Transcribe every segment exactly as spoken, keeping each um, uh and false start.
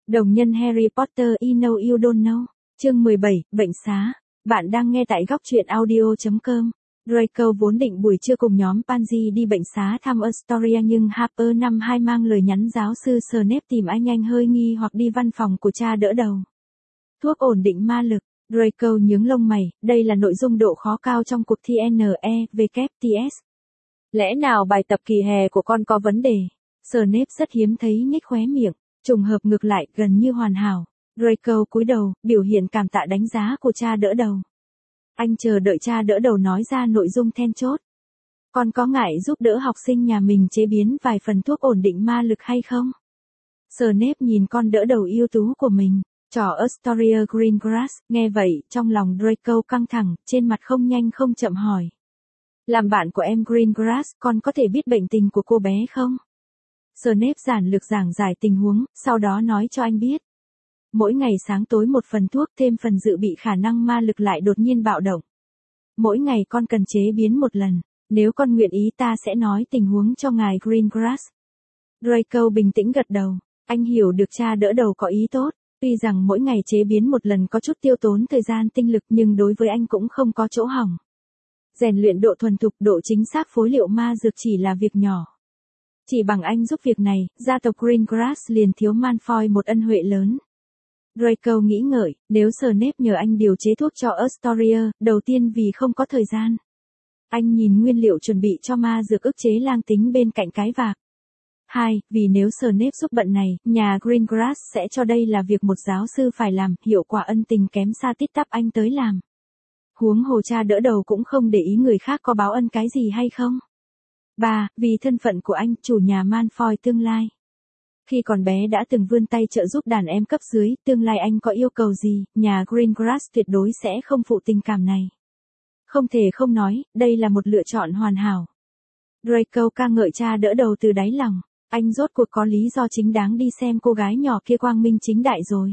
Đồng nhân Harry Potter You Know You Don't Know. Chương mười bảy, Bệnh xá. Bạn đang nghe tại góc truyện audio chấm com. Draco vốn định buổi trưa cùng nhóm Pansy đi bệnh xá thăm Astoria nhưng Harper năm hai mang lời nhắn giáo sư Snape tìm anh anh hơi nghi hoặc đi văn phòng của cha đỡ đầu. Thuốc ổn định ma lực. Draco nhướng lông mày, đây là nội dung độ khó cao trong cuộc thi N E W T S. Lẽ nào bài tập kỳ hè của con có vấn đề? Snape rất hiếm thấy nhếch khóe miệng, trùng hợp ngược lại gần như hoàn hảo. Draco cúi đầu, biểu hiện cảm tạ đánh giá của cha đỡ đầu. Anh chờ đợi cha đỡ đầu nói ra nội dung then chốt. Con có ngại giúp đỡ học sinh nhà mình chế biến vài phần thuốc ổn định ma lực hay không? Snape nhìn con đỡ đầu ưu tú của mình, trò Astoria Greengrass, nghe vậy, trong lòng Draco căng thẳng, trên mặt không nhanh không chậm hỏi. Làm bạn của em Greengrass, con có thể biết bệnh tình của cô bé không? Snape giản lược giảng giải tình huống, sau đó nói cho anh biết. Mỗi ngày sáng tối một phần thuốc thêm phần dự bị khả năng ma lực lại đột nhiên bạo động. Mỗi ngày con cần chế biến một lần, nếu con nguyện ý ta sẽ nói tình huống cho ngài Greengrass. Draco bình tĩnh gật đầu, anh hiểu được cha đỡ đầu có ý tốt, tuy rằng mỗi ngày chế biến một lần có chút tiêu tốn thời gian tinh lực nhưng đối với anh cũng không có chỗ hỏng. Rèn luyện độ thuần thục, độ chính xác phối liệu ma dược chỉ là việc nhỏ. Chỉ bằng anh giúp việc này, gia tộc Greengrass liền thiếu Malfoy một ân huệ lớn. Draco nghĩ ngợi, nếu Snape nhờ anh điều chế thuốc cho Astoria, đầu tiên vì không có thời gian. Anh nhìn nguyên liệu chuẩn bị cho ma dược ức chế lang tính bên cạnh cái vạc. Hai, vì nếu Snape giúp bận này, nhà Greengrass sẽ cho đây là việc một giáo sư phải làm, hiệu quả ân tình kém xa tít tắp anh tới làm. Huống hồ cha đỡ đầu cũng không để ý người khác có báo ân cái gì hay không. Ba, vì thân phận của anh, chủ nhà Malfoy tương lai. Khi còn bé đã từng vươn tay trợ giúp đàn em cấp dưới, tương lai anh có yêu cầu gì, nhà Greengrass tuyệt đối sẽ không phụ tình cảm này. Không thể không nói, đây là một lựa chọn hoàn hảo. Draco ca ngợi cha đỡ đầu từ đáy lòng, anh rốt cuộc có lý do chính đáng đi xem cô gái nhỏ kia quang minh chính đại rồi.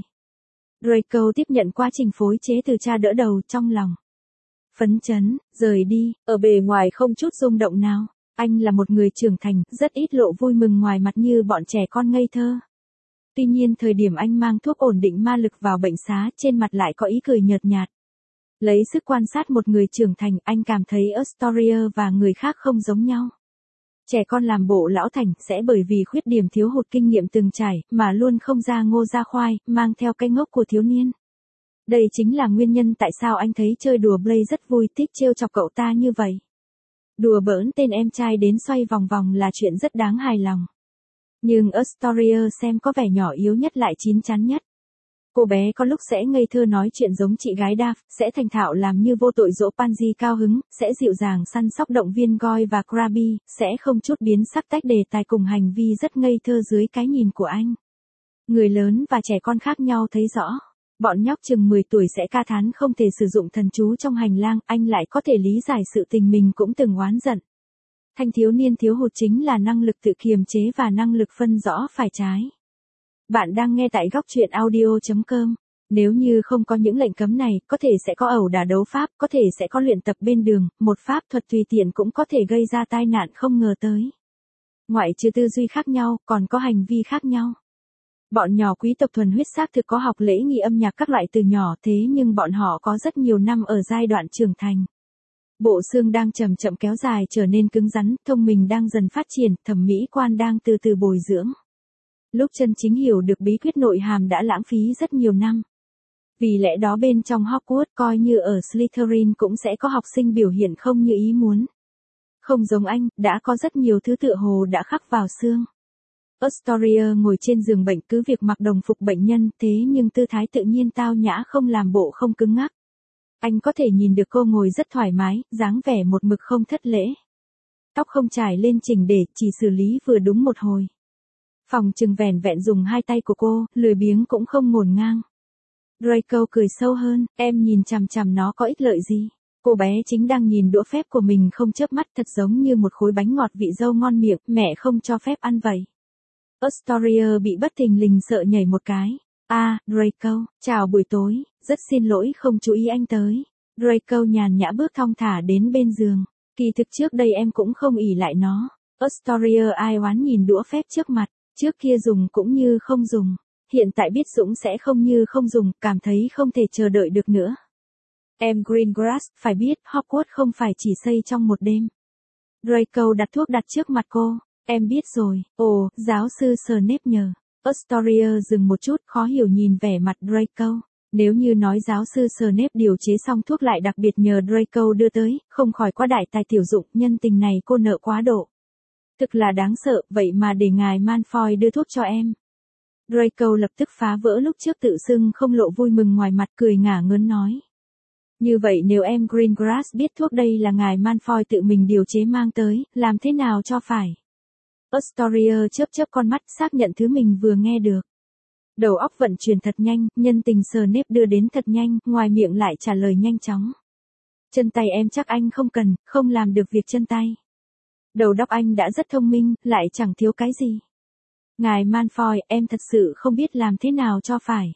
Draco tiếp nhận quá trình phối chế từ cha đỡ đầu trong lòng. Phấn chấn, rời đi, ở bề ngoài không chút rung động nào. Anh là một người trưởng thành, rất ít lộ vui mừng ngoài mặt như bọn trẻ con ngây thơ. Tuy nhiên thời điểm anh mang thuốc ổn định ma lực vào bệnh xá, trên mặt lại có ý cười nhợt nhạt. Lấy sức quan sát một người trưởng thành, anh cảm thấy Astoria và người khác không giống nhau. Trẻ con làm bộ lão thành sẽ bởi vì khuyết điểm thiếu hụt kinh nghiệm từng trải, mà luôn không ra ngô ra khoai, mang theo cái ngốc của thiếu niên. Đây chính là nguyên nhân tại sao anh thấy chơi đùa Blaze rất vui, thích trêu chọc cậu ta như vậy. Đùa bỡn tên em trai đến xoay vòng vòng là chuyện rất đáng hài lòng. Nhưng Astoria xem có vẻ nhỏ yếu nhất lại chín chắn nhất. Cô bé có lúc sẽ ngây thơ nói chuyện giống chị gái Dav, sẽ thành thạo làm như vô tội dỗ Pansy cao hứng, sẽ dịu dàng săn sóc động viên Goyle và Crabbe, sẽ không chút biến sắc tách đề tài cùng hành vi rất ngây thơ dưới cái nhìn của anh. Người lớn và trẻ con khác nhau thấy rõ. Bọn nhóc chừng mười tuổi sẽ ca thán không thể sử dụng thần chú trong hành lang, anh lại có thể lý giải sự tình mình cũng từng oán giận. Thanh thiếu niên thiếu hụt chính là năng lực tự kiềm chế và năng lực phân rõ phải trái. Bạn đang nghe tại góc truyện audio chấm com. Nếu như không có những lệnh cấm này, có thể sẽ có ẩu đả đấu pháp, có thể sẽ có luyện tập bên đường, một pháp thuật tùy tiện cũng có thể gây ra tai nạn không ngờ tới. Ngoại trừ tư duy khác nhau, còn có hành vi khác nhau. Bọn nhỏ quý tộc thuần huyết xác thực có học lễ nghi âm nhạc các loại từ nhỏ, thế nhưng bọn họ có rất nhiều năm ở giai đoạn trưởng thành. Bộ xương đang chậm chậm kéo dài trở nên cứng rắn, thông minh đang dần phát triển, thẩm mỹ quan đang từ từ bồi dưỡng. Lúc chân chính hiểu được bí quyết nội hàm đã lãng phí rất nhiều năm. Vì lẽ đó bên trong Hogwarts coi như ở Slytherin cũng sẽ có học sinh biểu hiện không như ý muốn. Không giống anh, đã có rất nhiều thứ tựa hồ đã khắc vào xương. Astoria ngồi trên giường bệnh cứ việc mặc đồng phục bệnh nhân, thế nhưng tư thái tự nhiên tao nhã không làm bộ không cứng ngắc. Anh có thể nhìn được cô ngồi rất thoải mái, dáng vẻ một mực không thất lễ. Tóc không trải lên chỉnh để, chỉ xử lý vừa đúng một hồi. Phòng trừng vẻn vẹn dùng hai tay của cô, lười biếng cũng không ngổn ngang. Draco cười sâu hơn, em nhìn chằm chằm nó có ích lợi gì? Cô bé chính đang nhìn đũa phép của mình không chớp mắt, thật giống như một khối bánh ngọt vị dâu ngon miệng, mẹ không cho phép ăn vậy. Astoria bị bất thình lình sợ nhảy một cái. A, à, Draco, chào buổi tối, rất xin lỗi không chú ý anh tới. Draco nhàn nhã bước thong thả đến bên giường. Kỳ thực trước đây em cũng không ỷ lại nó. Astoria ai oán nhìn đũa phép trước mặt, trước kia dùng cũng như không dùng. hiện tại biết Dũng sẽ không như không dùng, cảm thấy không thể chờ đợi được nữa. Em Greengrass, phải biết, Hogwarts không phải chỉ xây trong một đêm. Draco đặt thuốc đặt trước mặt cô. Em biết rồi. Ồ, giáo sư Snape nhờ. Astoria dừng một chút, khó hiểu nhìn vẻ mặt Draco. Nếu như nói giáo sư Snape điều chế xong thuốc lại đặc biệt nhờ Draco đưa tới, không khỏi quá đại tài tiểu dụng, nhân tình này cô nợ quá độ. Thực là đáng sợ, vậy mà để ngài Malfoy đưa thuốc cho em. Draco lập tức phá vỡ lúc trước tự xưng không lộ vui mừng ngoài mặt, cười ngả ngớn nói. Như vậy nếu em Greengrass biết thuốc đây là ngài Malfoy tự mình điều chế mang tới, làm thế nào cho phải? Astoria chớp chớp con mắt xác nhận thứ mình vừa nghe được. Đầu óc vận chuyển thật nhanh, nhân tình Snape đưa đến thật nhanh, ngoài miệng lại trả lời nhanh chóng. Chân tay em chắc anh không cần, không làm được việc chân tay. Đầu óc anh đã rất thông minh, lại chẳng thiếu cái gì. Ngài Malfoy, em thật sự không biết làm thế nào cho phải.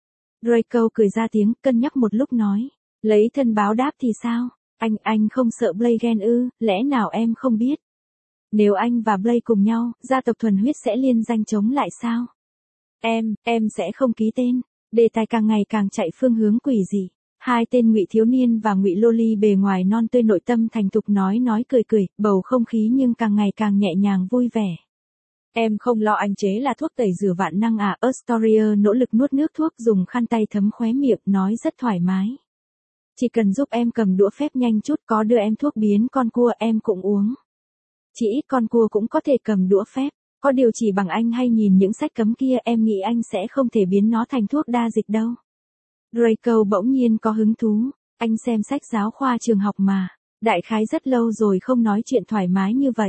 Draco cười ra tiếng, cân nhắc một lúc nói. Lấy thân báo đáp thì sao? Anh, anh không sợ Blaise ghen ư, lẽ nào em không biết? Nếu anh và Blaise cùng nhau, gia tộc thuần huyết sẽ liên danh chống lại sao? Em, em sẽ không ký tên. Đề tài càng ngày càng chạy phương hướng quỷ dị. Hai tên Ngụy thiếu niên và Ngụy loli bề ngoài non tươi nội tâm thành thục nói nói cười cười, bầu không khí nhưng càng ngày càng nhẹ nhàng vui vẻ. Em không lo anh chế là thuốc tẩy rửa vạn năng à? Astoria nỗ lực nuốt nước thuốc, dùng khăn tay thấm khóe miệng, nói rất thoải mái. Chỉ cần giúp em cầm đũa phép nhanh chút, có đưa em thuốc biến con cua em cũng uống. Chỉ ít con cua cũng có thể cầm đũa phép. Có điều chỉ bằng anh hay nhìn những sách cấm kia em nghĩ anh sẽ không thể biến nó thành thuốc đa dịch đâu. Draco bỗng nhiên có hứng thú. Anh xem sách giáo khoa trường học mà. Đại khái rất lâu rồi không nói chuyện thoải mái như vậy.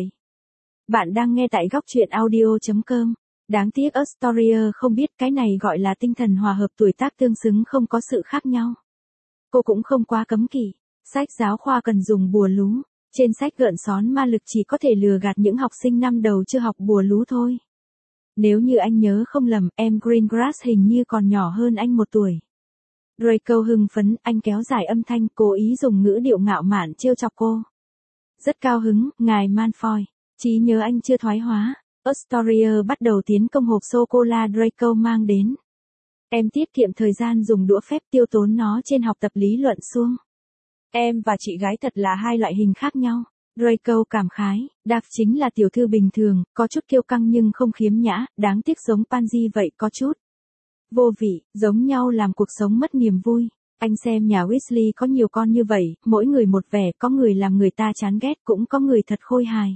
Bạn đang nghe tại góc truyện audio chấm com. Đáng tiếc Astoria không biết cái này gọi là tinh thần hòa hợp tuổi tác tương xứng không có sự khác nhau. Cô cũng không quá cấm kỵ. Sách giáo khoa cần dùng bùa lú. Trên sách gợn xón ma lực chỉ có thể lừa gạt những học sinh năm đầu chưa học bùa lú thôi. Nếu như anh nhớ không lầm, em Greengrass hình như còn nhỏ hơn anh một tuổi. Draco hưng phấn, anh kéo dài âm thanh, cố ý dùng ngữ điệu ngạo mạn trêu chọc cô. Rất cao hứng, ngài Malfoy. Trí nhớ anh chưa thoái hóa. Astoria bắt đầu tiến công hộp sô-cô-la Draco mang đến. Em tiết kiệm thời gian dùng đũa phép, tiêu tốn nó trên học tập lý luận suông. Em và chị gái thật là hai loại hình khác nhau. Draco cảm khái, Dav chính là tiểu thư bình thường, có chút kiêu căng nhưng không khiếm nhã, đáng tiếc giống Pansy vậy có chút vô vị, giống nhau làm cuộc sống mất niềm vui. Anh xem nhà Weasley có nhiều con như vậy, mỗi người một vẻ, có người làm người ta chán ghét, cũng có người thật khôi hài.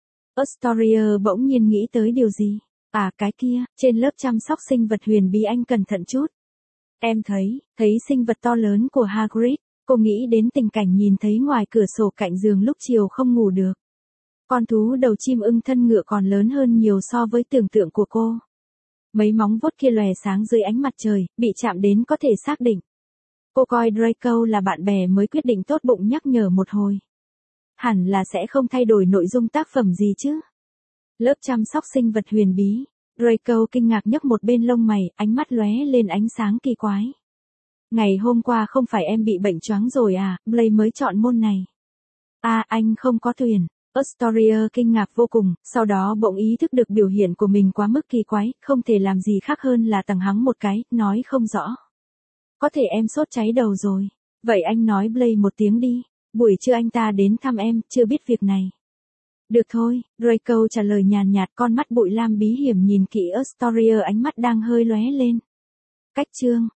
Astoria bỗng nhiên nghĩ tới điều gì? À cái kia, trên lớp chăm sóc sinh vật huyền bí anh cẩn thận chút. Em thấy, thấy sinh vật to lớn của Hagrid. Cô nghĩ đến tình cảnh nhìn thấy ngoài cửa sổ cạnh giường lúc chiều không ngủ được. Con thú đầu chim ưng thân ngựa còn lớn hơn nhiều so với tưởng tượng của cô. Mấy móng vuốt kia lòe sáng dưới ánh mặt trời, bị chạm đến có thể xác định. Cô coi Draco là bạn bè mới quyết định tốt bụng nhắc nhở một hồi. Hẳn là sẽ không thay đổi nội dung tác phẩm gì chứ. Lớp chăm sóc sinh vật huyền bí. Draco kinh ngạc nhấc một bên lông mày, ánh mắt lóe lên ánh sáng kỳ quái. Ngày hôm qua không phải em bị bệnh choáng rồi à, Blaise mới chọn môn này. À anh không có tuyển. Astoria kinh ngạc vô cùng, sau đó bỗng ý thức được biểu hiện của mình quá mức kỳ quái, không thể làm gì khác hơn là tằng hắng một cái, nói không rõ. Có thể em sốt cháy đầu rồi. Vậy anh nói Blaise một tiếng đi, buổi trưa anh ta đến thăm em, chưa biết việc này. Được thôi, Draco trả lời nhàn nhạt, con mắt bụi lam bí hiểm nhìn kỹ Astoria, ánh mắt đang hơi lóe lên. Cách chương.